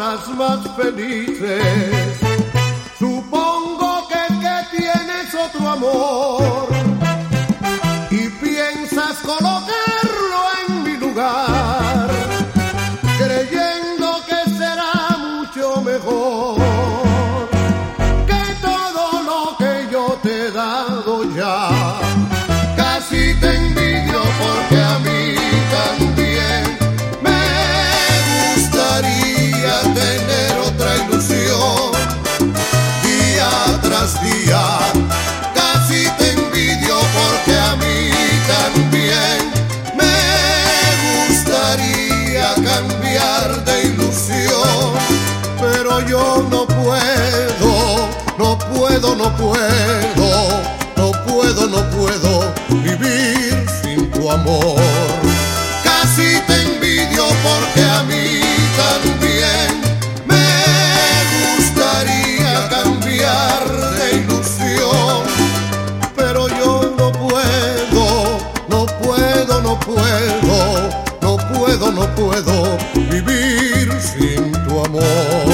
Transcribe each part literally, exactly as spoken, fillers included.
horas más felices. Supongo que, que tienes otro amor y piensas colocarlo en mi lugar, creyendo que será mucho mejor que todo lo que yo te he dado ya. Casi te envidio porque a mí también me gustaría tener otra ilusión día tras día. Casi te envidio porque a mí también me gustaría cambiar de ilusión, pero yo no puedo, no puedo, no puedo, no puedo, no puedo vivir sin tu amor. Casi te envidio porque a mí también me gustaría cambiar de ilusión, pero yo no puedo, no puedo, no puedo, no puedo, no puedo vivir sin tu amor.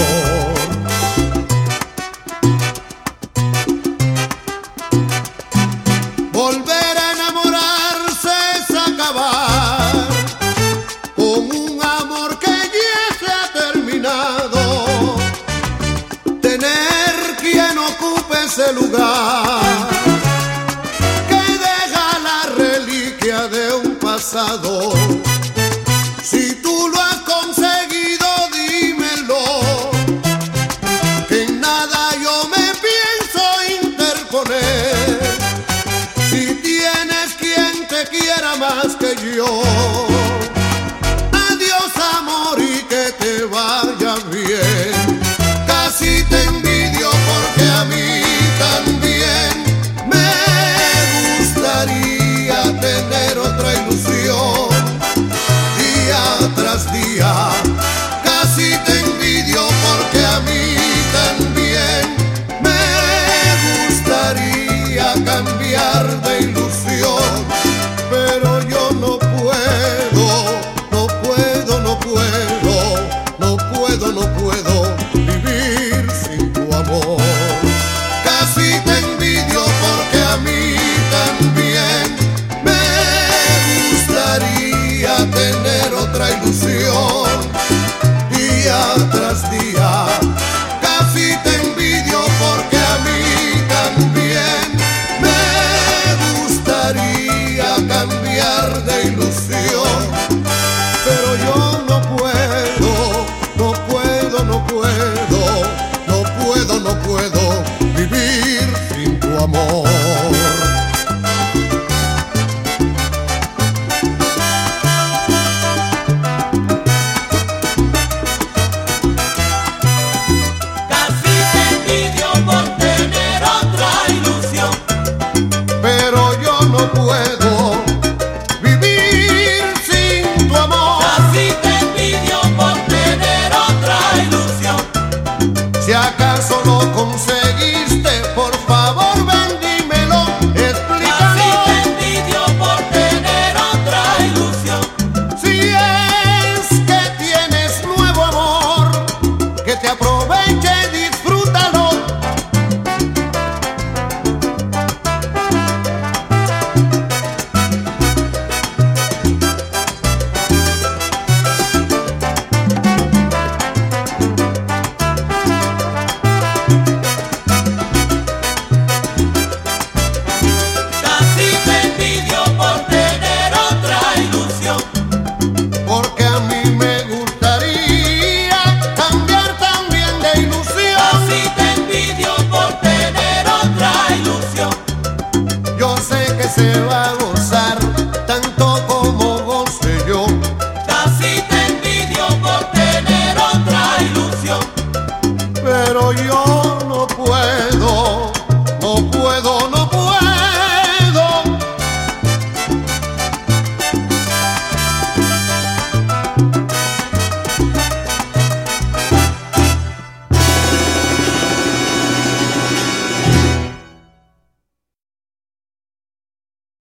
Volver a enamorarse es acabar con un amor que ya se ha terminado. Tener quien ocupe ese lugar que deja la reliquia de un pasado. Si tú lo has conseguido, dímelo, que en nada yo me pienso interponer. Si tienes quien te quiera más que yo, adiós amor y que te vaya bien. Casi te envidio porque a mí también me gustaría tener otra ilusión día tras día. Casi te envidio porque a mí también me gustaría cambiar de ilusión, pero yo no puedo, no puedo, no puedo, no puedo, no puedo vivir sin tu amor. Casi te envidio porque a mí también me gustaría tener otra ilusión día tras día. Casi te envidio porque a mí también me gustaría cambiar de ilusión, pero yo no puedo, no puedo, no puedo, no puedo, no puedo vivir sin tu amor. Pero yo no puedo vivir sin tu amor. Casi te envidio por tener otra ilusión. Si acaso lo conseguiste, por favor ven, dímelo, explícalo. Casi te envidio por tener otra ilusión. Si es que tienes nuevo amor, que te aproveche, disfrútalo. Casi te envidio por tener otra ilusión. Porque a mí me gustaría cambiar también de ilusión. Casi te envidio por tener otra ilusión. Yo sé que se va a gozar tanto como goce yo. Casi te envidio por tener otra ilusión. Pero yo